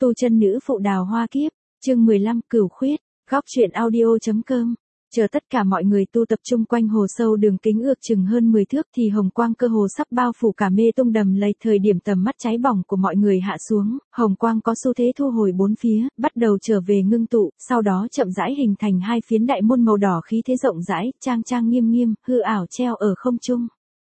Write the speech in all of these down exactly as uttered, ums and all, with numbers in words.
Tu chân nữ phụ đào hoa kiếp, chương mười lăm cửu khuyết, góc truyện audio.com. Chờ tất cả mọi người tu tập trung quanh hồ sâu đường kính ước chừng hơn mười thước thì hồng quang cơ hồ sắp bao phủ cả mê tung đầm lầy. Thời điểm tầm mắt cháy bỏng của mọi người hạ xuống, hồng quang có xu thế thu hồi bốn phía, bắt đầu trở về ngưng tụ, sau đó chậm rãi hình thành hai phiến đại môn màu đỏ khí thế rộng rãi, trang trang nghiêm nghiêm, hư ảo treo ở không trung.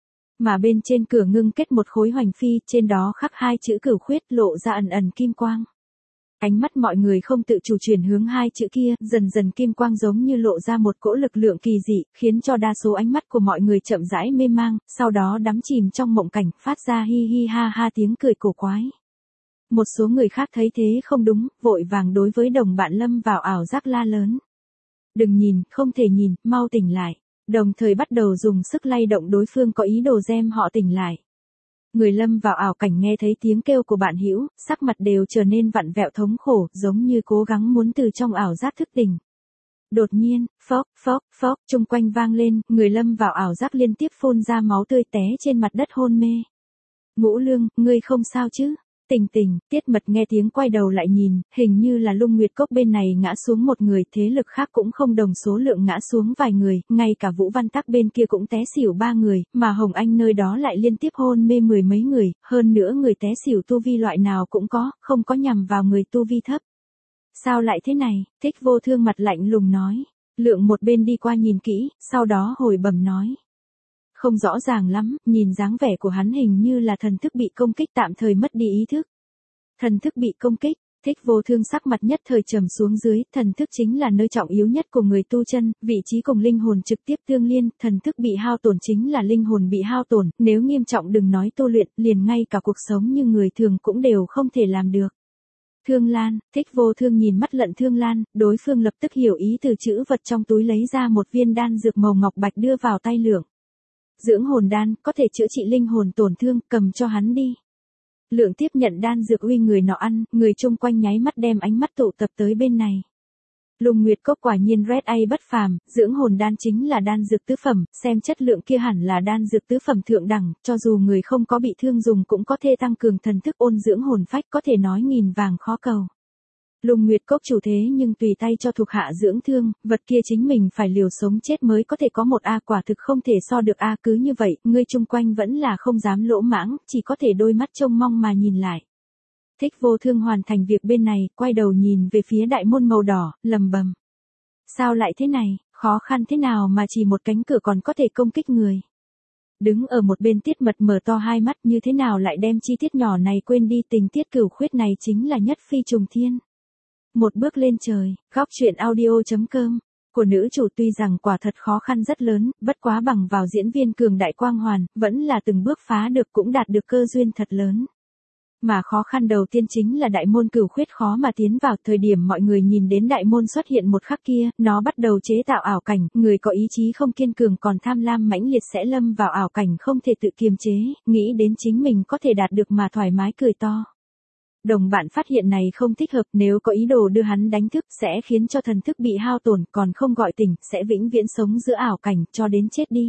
Mà bên trên cửa ngưng kết một khối hoành phi, trên đó khắc hai chữ cửu khuyết lộ ra ẩn ẩn kim quang. Ánh mắt mọi người không tự chủ chuyển hướng hai chữ kia, dần dần kim quang giống như lộ ra một cỗ lực lượng kỳ dị, khiến cho đa số ánh mắt của mọi người chậm rãi mê mang, sau đó đắm chìm trong mộng cảnh, phát ra hi hi ha ha tiếng cười cổ quái. Một số người khác thấy thế không đúng, vội vàng đối với đồng bạn lâm vào ảo giác la lớn. Đừng nhìn, không thể nhìn, mau tỉnh lại. Đồng thời bắt đầu dùng sức lay động đối phương có ý đồ giam họ tỉnh lại. Người lâm vào ảo cảnh nghe thấy tiếng kêu của bạn hữu, sắc mặt đều trở nên vặn vẹo thống khổ, giống như cố gắng muốn từ trong ảo giác thức tỉnh. Đột nhiên, phốc, phốc, phốc, chung quanh vang lên, người lâm vào ảo giác liên tiếp phun ra máu tươi té trên mặt đất hôn mê. Ngũ Lương, ngươi không sao chứ? Tỉnh tỉnh, Tiết Mật nghe tiếng quay đầu lại nhìn, hình như là Lung Nguyệt Cốc bên này ngã xuống một người, thế lực khác cũng không đồng số lượng ngã xuống vài người, ngay cả Vũ Văn Tắc bên kia cũng té xỉu ba người, mà Hồng Anh nơi đó lại liên tiếp hôn mê mười mấy người, hơn nữa người té xỉu tu vi loại nào cũng có, không có nhằm vào người tu vi thấp. Sao lại thế này? Thích Vô Thương mặt lạnh lùng nói. Lượng một bên đi qua nhìn kỹ, sau đó hồi bẩm nói. Không rõ ràng lắm, nhìn dáng vẻ của hắn hình như là thần thức bị công kích tạm thời mất đi ý thức. Thần thức bị công kích, Thích Vô Thương sắc mặt nhất thời trầm xuống dưới, thần thức chính là nơi trọng yếu nhất của người tu chân, vị trí cùng linh hồn trực tiếp tương liên, thần thức bị hao tổn chính là linh hồn bị hao tổn, nếu nghiêm trọng đừng nói tu luyện, liền ngay cả cuộc sống như người thường cũng đều không thể làm được. Thương Lan, Thích Vô Thương nhìn mắt Lận Thương Lan, đối phương lập tức hiểu ý từ chữ vật trong túi lấy ra một viên đan dược màu ngọc bạch đưa vào tay Lượng. Dưỡng hồn đan, có thể chữa trị linh hồn tổn thương, cầm cho hắn đi. Lượng tiếp nhận đan dược uy người nọ ăn, người chung quanh nháy mắt đem ánh mắt tụ tập tới bên này. Lung Nguyệt Cốc quả nhiên red A bất phàm, dưỡng hồn đan chính là đan dược tứ phẩm, xem chất lượng kia hẳn là đan dược tứ phẩm thượng đẳng, cho dù người không có bị thương dùng cũng có thể tăng cường thần thức ôn dưỡng hồn phách, có thể nói nghìn vàng khó cầu. Lung Nguyệt Cốc chủ thế nhưng tùy tay cho thuộc hạ dưỡng thương, vật kia chính mình phải liều sống chết mới có thể có một A, quả thực không thể so được A. Cứ như vậy, ngươi chung quanh vẫn là không dám lỗ mãng, chỉ có thể đôi mắt trông mong mà nhìn lại. Thích Vô Thương hoàn thành việc bên này, quay đầu nhìn về phía đại môn màu đỏ, lầm bầm. Sao lại thế này, khó khăn thế nào mà chỉ một cánh cửa còn có thể công kích người. Đứng ở một bên Tiết Mật mở to hai mắt, như thế nào lại đem chi tiết nhỏ này quên đi, tình tiết cửu khuyết này chính là nhất phi trùng thiên. Một bước lên trời, góc truyện audio.com, của nữ chủ tuy rằng quả thật khó khăn rất lớn, bất quá bằng vào diễn viên cường đại quang hoàn, vẫn là từng bước phá được cũng đạt được cơ duyên thật lớn. Mà khó khăn đầu tiên chính là đại môn cửu khuyết khó mà tiến vào, thời điểm mọi người nhìn đến đại môn xuất hiện một khắc kia, nó bắt đầu chế tạo ảo cảnh, người có ý chí không kiên cường còn tham lam mãnh liệt sẽ lâm vào ảo cảnh không thể tự kiềm chế, nghĩ đến chính mình có thể đạt được mà thoải mái cười to. Đồng bạn phát hiện này không thích hợp, nếu có ý đồ đưa hắn đánh thức sẽ khiến cho thần thức bị hao tổn, còn không gọi tỉnh, sẽ vĩnh viễn sống giữa ảo cảnh, cho đến chết đi.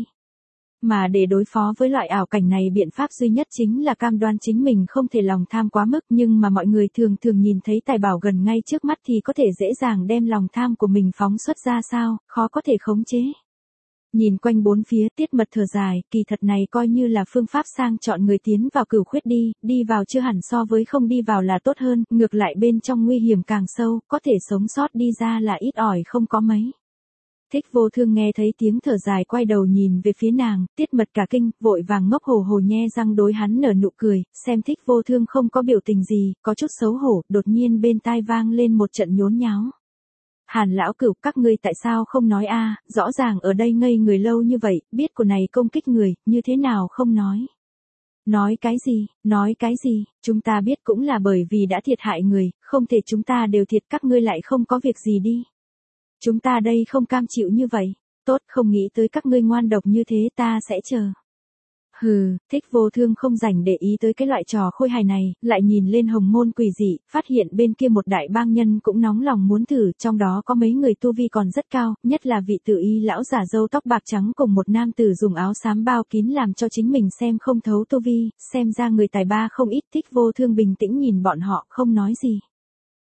Mà để đối phó với loại ảo cảnh này biện pháp duy nhất chính là cam đoan chính mình không thể lòng tham quá mức, nhưng mà mọi người thường thường nhìn thấy tài bảo gần ngay trước mắt thì có thể dễ dàng đem lòng tham của mình phóng xuất ra sao, khó có thể khống chế. Nhìn quanh bốn phía, Tiết Mật thở dài, kỳ thật này coi như là phương pháp sang chọn người tiến vào cửu khuyết đi, đi vào chưa hẳn so với không đi vào là tốt hơn, ngược lại bên trong nguy hiểm càng sâu, có thể sống sót đi ra là ít ỏi không có mấy. Thích Vô Thương nghe thấy tiếng thở dài quay đầu nhìn về phía nàng, Tiết Mật cả kinh, vội vàng ngốc hồ hồ nhe răng đối hắn nở nụ cười, xem Thích Vô Thương không có biểu tình gì, có chút xấu hổ, đột nhiên bên tai vang lên một trận nhốn nháo. Hàn lão cửu, các ngươi tại sao không nói a? Rõ ràng ở đây ngây người lâu như vậy, biết của này công kích người, như thế nào không nói? Nói cái gì, nói cái gì, chúng ta biết cũng là bởi vì đã thiệt hại người, không thể chúng ta đều thiệt các ngươi lại không có việc gì đi. Chúng ta đây không cam chịu như vậy, tốt không nghĩ tới các ngươi ngoan độc như thế ta sẽ chờ. Hừ, Thích Vô Thương không rảnh để ý tới cái loại trò khôi hài này, lại nhìn lên hồng môn quỷ dị, phát hiện bên kia một đại bang nhân cũng nóng lòng muốn thử, trong đó có mấy người tu vi còn rất cao, nhất là vị tự y lão giả râu tóc bạc trắng cùng một nam tử dùng áo xám bao kín làm cho chính mình xem không thấu tu vi, xem ra người tài ba không ít. Thích Vô Thương bình tĩnh nhìn bọn họ, không nói gì.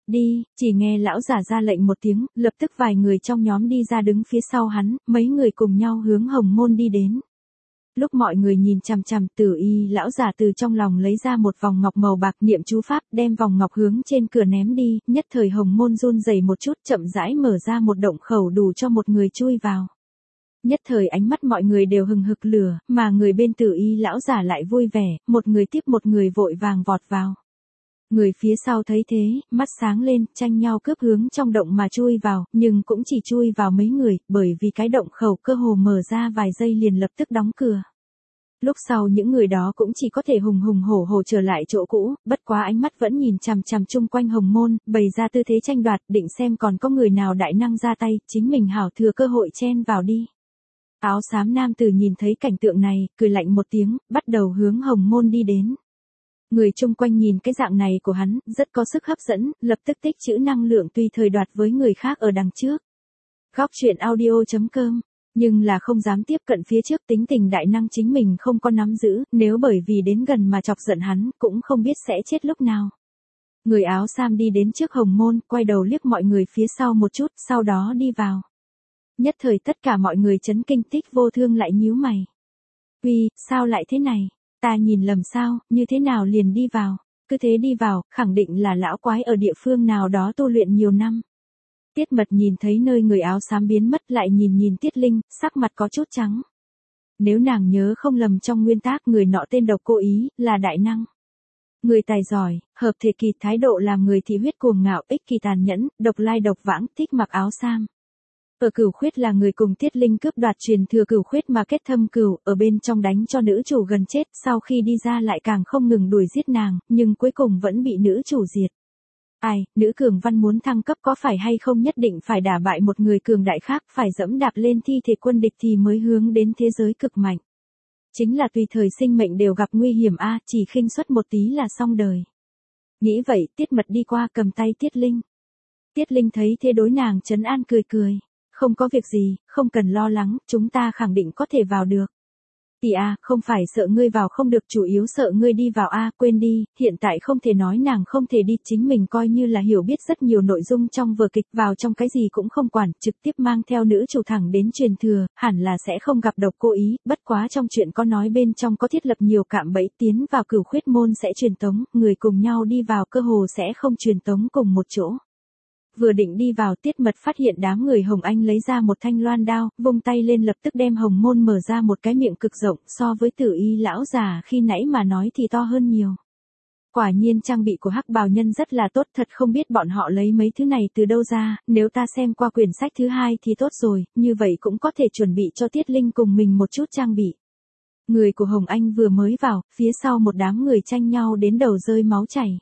Đi, chỉ nghe lão giả ra lệnh một tiếng, lập tức vài người trong nhóm đi ra đứng phía sau hắn, mấy người cùng nhau hướng hồng môn đi đến. Lúc mọi người nhìn chằm chằm, Tử Y lão giả từ trong lòng lấy ra một vòng ngọc màu bạc, niệm chú pháp, đem vòng ngọc hướng trên cửa ném đi, nhất thời hồng môn run rẩy một chút, chậm rãi mở ra một động khẩu đủ cho một người chui vào. Nhất thời ánh mắt mọi người đều hừng hực lửa, mà người bên Tử Y lão giả lại vui vẻ, một người tiếp một người vội vàng vọt vào. Người phía sau thấy thế, mắt sáng lên, tranh nhau cướp hướng trong động mà chui vào, nhưng cũng chỉ chui vào mấy người, bởi vì cái động khẩu cơ hồ mở ra vài giây liền lập tức đóng cửa. Lúc sau những người đó cũng chỉ có thể hùng hùng hổ hổ trở lại chỗ cũ, bất quá ánh mắt vẫn nhìn chằm chằm chung quanh hồng môn, bày ra tư thế tranh đoạt, định xem còn có người nào đại năng ra tay, chính mình hảo thừa cơ hội chen vào đi. Áo xám nam tử nhìn thấy cảnh tượng này, cười lạnh một tiếng, bắt đầu hướng hồng môn đi đến. Người chung quanh nhìn cái dạng này của hắn, rất có sức hấp dẫn, lập tức tích trữ năng lượng tùy thời đoạt với người khác ở đằng trước. Góc truyện audio chấm com, nhưng là không dám tiếp cận phía trước, tính tình đại năng chính mình không có nắm giữ, nếu bởi vì đến gần mà chọc giận hắn, cũng không biết sẽ chết lúc nào. Người áo sam đi đến trước hồng môn, quay đầu liếc mọi người phía sau một chút, sau đó đi vào. Nhất thời tất cả mọi người chấn kinh, Tích Vô Thương lại nhíu mày. Uy, sao lại thế này? Ta nhìn lầm sao, như thế nào liền đi vào, cứ thế đi vào, khẳng định là lão quái ở địa phương nào đó tu luyện nhiều năm. Tiết Mật nhìn thấy nơi người áo xám biến mất, lại nhìn nhìn Tiết Linh, sắc mặt có chút trắng. Nếu nàng nhớ không lầm, trong nguyên tác người nọ tên Độc Cô Ý, là đại năng. Người tài giỏi, hợp thể kỳ, thái độ làm người thị huyết cuồng ngạo, ích kỳ tàn nhẫn, độc lai độc vãng, thích mặc áo sam. Ở Cửu Khuyết là người cùng Tiết Linh cướp đoạt truyền thừa Cửu Khuyết mà kết thâm cửu, ở bên trong đánh cho nữ chủ gần chết, sau khi đi ra lại càng không ngừng đuổi giết nàng, nhưng cuối cùng vẫn bị nữ chủ diệt. Ai, nữ cường văn muốn thăng cấp có phải hay không nhất định phải đả bại một người cường đại khác, phải dẫm đạp lên thi thể quân địch thì mới hướng đến thế giới cực mạnh. Chính là tùy thời sinh mệnh đều gặp nguy hiểm a, chỉ khinh suất một tí là xong đời. Nghĩ vậy, Tiết Mật đi qua cầm tay Tiết Linh. Tiết Linh thấy thế đối nàng trấn an cười cười. Không có việc gì, không cần lo lắng, chúng ta khẳng định có thể vào được. Tỷ a, không phải sợ ngươi vào không được, chủ yếu sợ ngươi đi vào a, quên đi, hiện tại không thể nói nàng không thể đi, chính mình coi như là hiểu biết rất nhiều nội dung trong vở kịch, vào trong cái gì cũng không quản, trực tiếp mang theo nữ chủ thẳng đến truyền thừa, hẳn là sẽ không gặp Độc Cô Ý, bất quá trong chuyện có nói bên trong có thiết lập nhiều cạm bẫy, tiến vào Cửu Khuyết môn sẽ truyền tống, người cùng nhau đi vào cơ hồ sẽ không truyền tống cùng một chỗ. Vừa định đi vào, Tiết Mật phát hiện đám người Hồng Anh lấy ra một thanh loan đao, vung tay lên lập tức đem hồng môn mở ra một cái miệng cực rộng, so với Tử Y lão già khi nãy mà nói thì to hơn nhiều. Quả nhiên trang bị của hắc bào nhân rất là tốt, thật không biết bọn họ lấy mấy thứ này từ đâu ra, nếu ta xem qua quyển sách thứ hai thì tốt rồi, như vậy cũng có thể chuẩn bị cho Tiết Linh cùng mình một chút trang bị. Người của Hồng Anh vừa mới vào, phía sau một đám người tranh nhau đến đầu rơi máu chảy.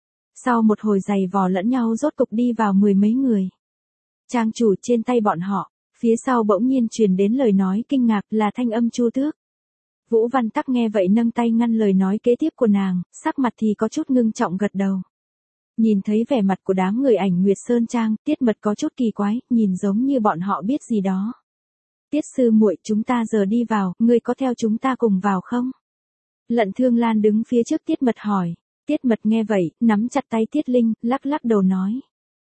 Sau một hồi giày vò lẫn nhau rốt cục đi vào mười mấy người. Trang chủ trên tay bọn họ, phía sau bỗng nhiên truyền đến lời nói kinh ngạc, là thanh âm Chu Tước. Vũ Văn Tắc nghe vậy nâng tay ngăn lời nói kế tiếp của nàng, sắc mặt thì có chút ngưng trọng gật đầu. Nhìn thấy vẻ mặt của đám người Ảnh Nguyệt Sơn Trang, Tiết Mật có chút kỳ quái, nhìn giống như bọn họ biết gì đó. Tiết sư muội, chúng ta giờ đi vào, ngươi có theo chúng ta cùng vào không? Lận Thương Lan đứng phía trước Tiết Mật hỏi. Tiết Mật nghe vậy, nắm chặt tay Tiết Linh, lắc lắc đầu nói.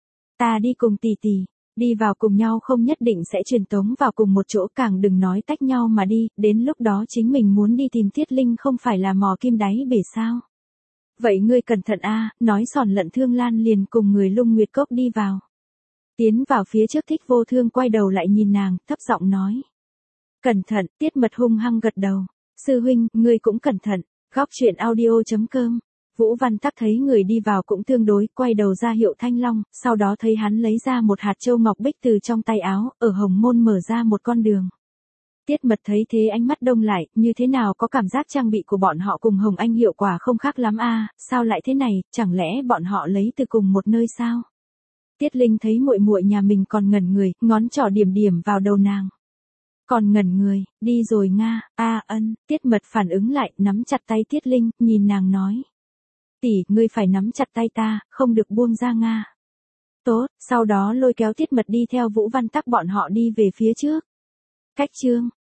Ta đi cùng tỷ tỷ, đi vào cùng nhau không nhất định sẽ truyền tống vào cùng một chỗ, càng đừng nói tách nhau mà đi, đến lúc đó chính mình muốn đi tìm Tiết Linh không phải là mò kim đáy bể sao. Vậy ngươi cẩn thận a, nói sòn Lận Thương Lan liền cùng người Lung Nguyệt Cốc đi vào. Tiến vào phía trước Thích Vô Thương quay đầu lại nhìn nàng, thấp giọng nói. Cẩn thận, Tiết Mật hung hăng gật đầu. Sư huynh, ngươi cũng cẩn thận, góc truyện audio chấm com. Vũ Văn Tắc thấy người đi vào cũng tương đối, quay đầu ra hiệu Thanh Long, sau đó thấy hắn lấy ra một hạt châu ngọc bích từ trong tay áo, ở hồng môn mở ra một con đường. Tiết Mật thấy thế ánh mắt đông lại, như thế nào có cảm giác trang bị của bọn họ cùng Hồng Anh hiệu quả không khác lắm a, sao lại thế này, chẳng lẽ bọn họ lấy từ cùng một nơi sao? Tiết Linh thấy muội muội nhà mình còn ngẩn người, ngón trỏ điểm điểm vào đầu nàng. Còn ngẩn người, đi rồi nga, a ân, Tiết Mật phản ứng lại, nắm chặt tay Tiết Linh, nhìn nàng nói. Tỷ, ngươi phải nắm chặt tay ta, không được buông ra nga. Tốt, sau đó lôi kéo Tiết Mật đi theo Vũ Văn Tắc bọn họ đi về phía trước. Cách chương